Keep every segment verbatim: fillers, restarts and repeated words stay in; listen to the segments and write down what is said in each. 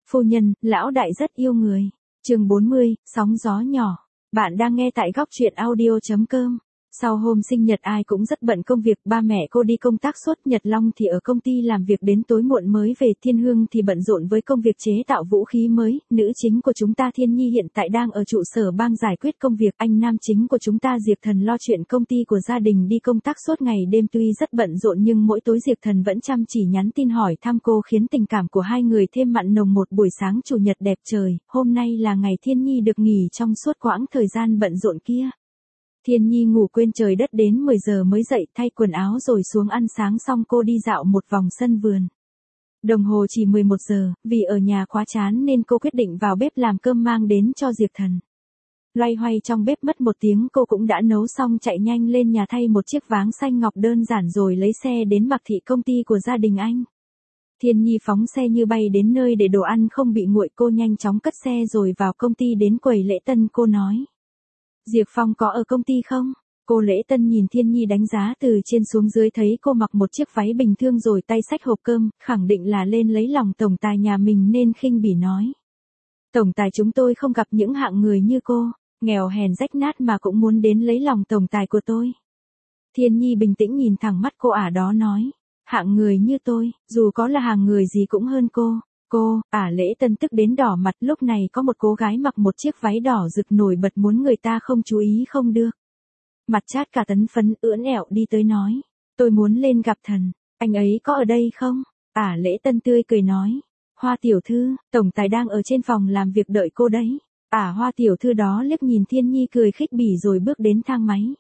Phu nhân, lão đại rất yêu người. Chương bốn mươi, sóng gió nhỏ. Bạn đang nghe tại góc truyện audio chấm com. Sau hôm sinh nhật ai cũng rất bận công việc, ba mẹ cô đi công tác suốt, Nhật Long thì ở công ty làm việc đến tối muộn mới về, Thiên Hương thì bận rộn với công việc chế tạo vũ khí mới, nữ chính của chúng ta Thiên Nhi hiện tại đang ở trụ sở bang giải quyết công việc, anh nam chính của chúng ta Diệp Thần lo chuyện công ty của gia đình đi công tác suốt ngày đêm, tuy rất bận rộn nhưng mỗi tối Diệp Thần vẫn chăm chỉ nhắn tin hỏi thăm cô, khiến tình cảm của hai người thêm mặn nồng. Một buổi sáng chủ nhật đẹp trời, hôm nay là ngày Thiên Nhi được nghỉ trong suốt quãng thời gian bận rộn kia. Thiên Nhi ngủ quên trời đất đến mười giờ mới dậy, thay quần áo rồi xuống ăn sáng xong cô đi dạo một vòng sân vườn. Đồng hồ chỉ mười một giờ, vì ở nhà quá chán nên cô quyết định vào bếp làm cơm mang đến cho Diệp Thần. Loay hoay trong bếp mất một tiếng cô cũng đã nấu xong, chạy nhanh lên nhà thay một chiếc váng xanh ngọc đơn giản rồi lấy xe đến Mạc Thị, công ty của gia đình anh. Thiên Nhi phóng xe như bay đến nơi để đồ ăn không bị nguội, cô nhanh chóng cất xe rồi vào công ty. Đến quầy lễ tân cô nói: Diệp Phong có ở công ty không? Cô lễ tân nhìn Thiên Nhi đánh giá từ trên xuống dưới, thấy cô mặc một chiếc váy bình thường rồi tay xách hộp cơm, khẳng định là lên lấy lòng tổng tài nhà mình nên khinh bỉ nói: Tổng tài chúng tôi không gặp những hạng người như cô, nghèo hèn rách nát mà cũng muốn đến lấy lòng tổng tài của tôi. Thiên Nhi bình tĩnh nhìn thẳng mắt cô ả đó nói: Hạng người như tôi, dù có là hàng người gì cũng hơn cô. Cô, ả lễ tân tức đến đỏ mặt. Lúc này có một cô gái mặc một chiếc váy đỏ rực nổi bật muốn người ta không chú ý không được. Mặt chát cả tấn phấn ưỡn ẹo đi tới nói: Tôi muốn lên gặp Thần, anh ấy có ở đây không? Ả lễ tân tươi cười nói: Hoa tiểu thư, tổng tài đang ở trên phòng làm việc đợi cô đấy. Ả Hoa tiểu thư đó liếc nhìn Thiên Nhi cười khích bỉ rồi bước đến thang máy.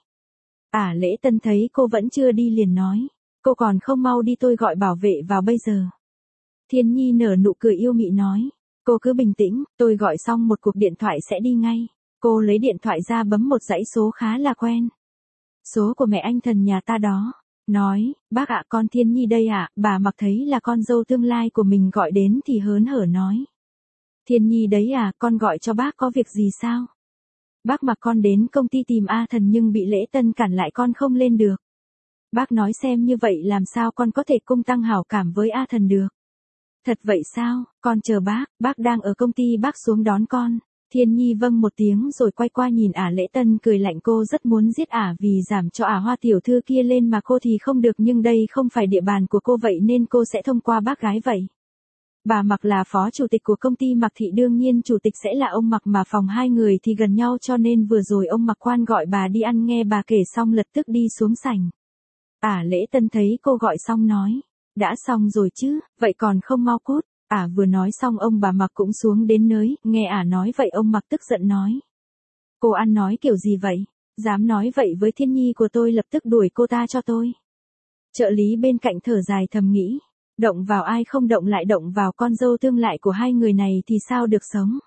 Ả lễ tân thấy cô vẫn chưa đi liền nói: Cô còn không mau đi, tôi gọi bảo vệ vào bây giờ. Thiên Nhi nở nụ cười yêu mị nói: Cô cứ bình tĩnh, tôi gọi xong một cuộc điện thoại sẽ đi ngay. Cô lấy điện thoại ra bấm một dãy số khá là quen. Số của mẹ anh Thần nhà ta đó. Nói: Bác ạ, con Thiên Nhi đây ạ. Bà Mặc thấy là con dâu tương lai của mình gọi đến thì hớn hở nói: Thiên Nhi đấy à, con gọi cho bác có việc gì sao? Bác Mặc con đến công ty tìm A Thần nhưng bị lễ tân cản lại, con không lên được. Bác nói xem như vậy làm sao con có thể cung tăng hảo cảm với A Thần được. Thật vậy sao, con chờ bác, bác đang ở công ty, bác xuống đón con. Thiên Nhi vâng một tiếng rồi quay qua nhìn ả lễ tân cười lạnh. Cô rất muốn giết ả vì giảm cho ả Hoa tiểu thư kia lên mà cô thì không được, nhưng đây không phải địa bàn của cô vậy nên cô sẽ thông qua bác gái vậy. Bà Mặc là phó chủ tịch của công ty Mạc Thị, đương nhiên chủ tịch sẽ là ông Mặc, mà phòng hai người thì gần nhau cho nên vừa rồi ông Mặc quan gọi bà đi ăn, nghe bà kể xong lập tức đi xuống sảnh. Ả lễ tân thấy cô gọi xong nói: Đã xong rồi chứ, vậy còn không mau cút. Ả vừa nói xong ông bà Mặc cũng xuống đến nơi, nghe ả nói vậy ông Mặc tức giận nói: Cô ăn nói kiểu gì vậy? Dám nói vậy với Thiên Nhi của tôi, lập tức đuổi cô ta cho tôi. Trợ lý bên cạnh thở dài thầm nghĩ: Động vào ai không động lại động vào con dâu tương lại của hai người này thì sao được sống.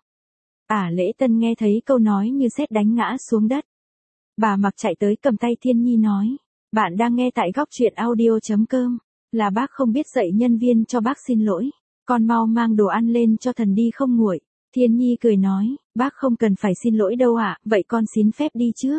Ả lễ tân nghe thấy câu nói như sét đánh ngã xuống đất. Bà Mặc chạy tới cầm tay Thiên Nhi nói: Bạn đang nghe tại góc truyện audio chấm com. Là bác không biết dạy nhân viên, cho bác xin lỗi. Con mau mang đồ ăn lên cho Thần đi không nguội. Thiên Nhi cười nói: Bác không cần phải xin lỗi đâu ạ, vậy con xin phép đi trước.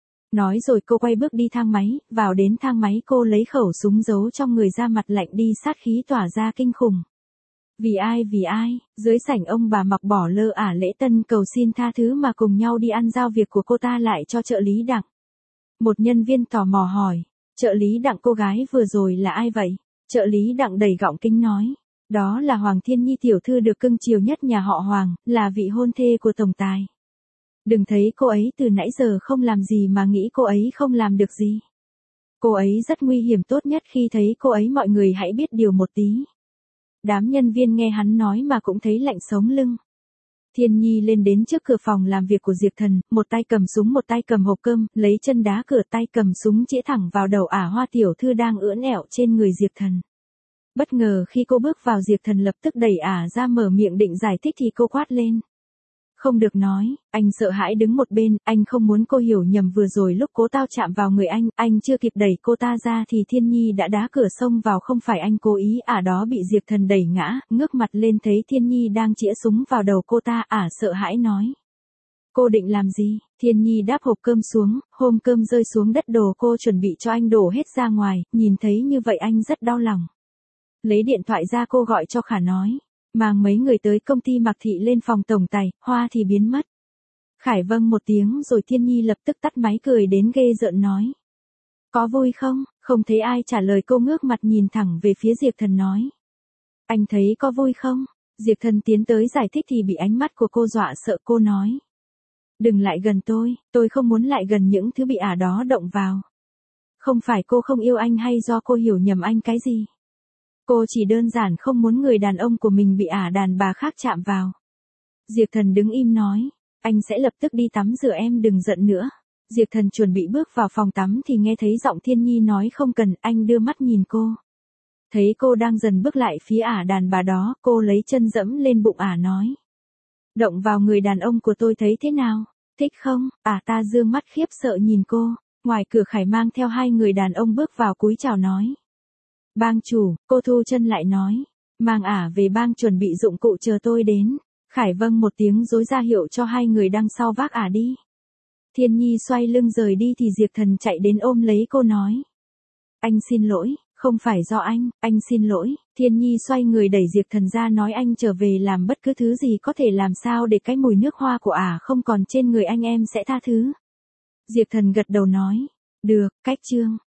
Nói rồi cô quay bước đi thang máy, vào đến thang máy cô lấy khẩu súng giấu trong người ra, mặt lạnh đi sát khí tỏa ra kinh khủng. Vì ai vì ai, dưới sảnh ông bà Mặc bỏ lơ ả lễ tân cầu xin tha thứ mà cùng nhau đi ăn, giao việc của cô ta lại cho trợ lý Đặng. Một nhân viên tò mò hỏi: Trợ lý Đặng, cô gái vừa rồi là ai vậy? Trợ lý Đặng đầy gọng kính nói: Đó là Hoàng Thiên Nhi tiểu thư được cưng chiều nhất nhà họ Hoàng, là vị hôn thê của tổng tài. Đừng thấy cô ấy từ nãy giờ không làm gì mà nghĩ cô ấy không làm được gì. Cô ấy rất nguy hiểm, tốt nhất khi thấy cô ấy mọi người hãy biết điều một tí. Đám nhân viên nghe hắn nói mà cũng thấy lạnh sống lưng. Thiên Nhi lên đến trước cửa phòng làm việc của Diệp Thần, một tay cầm súng một tay cầm hộp cơm, lấy chân đá cửa, tay cầm súng chĩa thẳng vào đầu ả Hoa tiểu thư đang ưỡn ẹo trên người Diệp Thần. Bất ngờ khi cô bước vào, Diệp Thần lập tức đẩy ả ra, mở miệng định giải thích thì cô quát lên: Không được nói. Anh sợ hãi đứng một bên, anh không muốn cô hiểu nhầm, vừa rồi lúc cố tao chạm vào người anh, anh chưa kịp đẩy cô ta ra thì Thiên Nhi đã đá cửa xông vào, không phải anh cố ý. Ả đó bị Diệp Thần đẩy ngã, ngước mặt lên thấy Thiên Nhi đang chĩa súng vào đầu cô ta, ả sợ hãi nói: Cô định làm gì? Thiên Nhi đáp hộp cơm xuống, hộp cơm rơi xuống đất, đồ cô chuẩn bị cho anh đổ hết ra ngoài, nhìn thấy như vậy anh rất đau lòng. Lấy điện thoại ra cô gọi cho Khả nói: Mang mấy người tới công ty Mạc Thị lên phòng tổng tài, hoa thì biến mất. Khải vâng một tiếng rồi Thiên Nhi lập tức tắt máy cười đến ghê rợn nói. Có vui không? Không thấy ai trả lời cô ngước mặt nhìn thẳng về phía Diệp Thần nói. Anh thấy có vui không? Diệp Thần tiến tới giải thích thì bị ánh mắt của cô dọa sợ, cô nói. Đừng lại gần tôi, tôi không muốn lại gần những thứ bị ả đó động vào. Không phải cô không yêu anh hay do cô hiểu nhầm anh cái gì. Cô chỉ đơn giản không muốn người đàn ông của mình bị ả đàn bà khác chạm vào. Diệp Thần đứng im nói. Anh sẽ lập tức đi tắm rửa, em đừng giận nữa. Diệp Thần chuẩn bị bước vào phòng tắm thì nghe thấy giọng Thiên Nhi nói không cần, anh đưa mắt nhìn cô. Thấy cô đang dần bước lại phía ả đàn bà đó, cô lấy chân dẫm lên bụng ả nói. Động vào người đàn ông của tôi thấy thế nào? Thích không? Ả ta dương mắt khiếp sợ nhìn cô. Ngoài cửa Khải mang theo hai người đàn ông bước vào cúi chào nói. Bang chủ, cô thu chân lại nói. Mang ả về bang chuẩn bị dụng cụ chờ tôi đến. Khải vâng một tiếng rối ra hiệu cho hai người đằng sau vác ả đi. Thiên Nhi xoay lưng rời đi thì Diệp Thần chạy đến ôm lấy cô nói. Anh xin lỗi, không phải do anh, anh xin lỗi. Thiên Nhi xoay người đẩy Diệp Thần ra nói anh trở về làm bất cứ thứ gì có thể làm sao để cái mùi nước hoa của ả không còn trên người anh, em sẽ tha thứ. Diệp Thần gật đầu nói. Được, cách chương.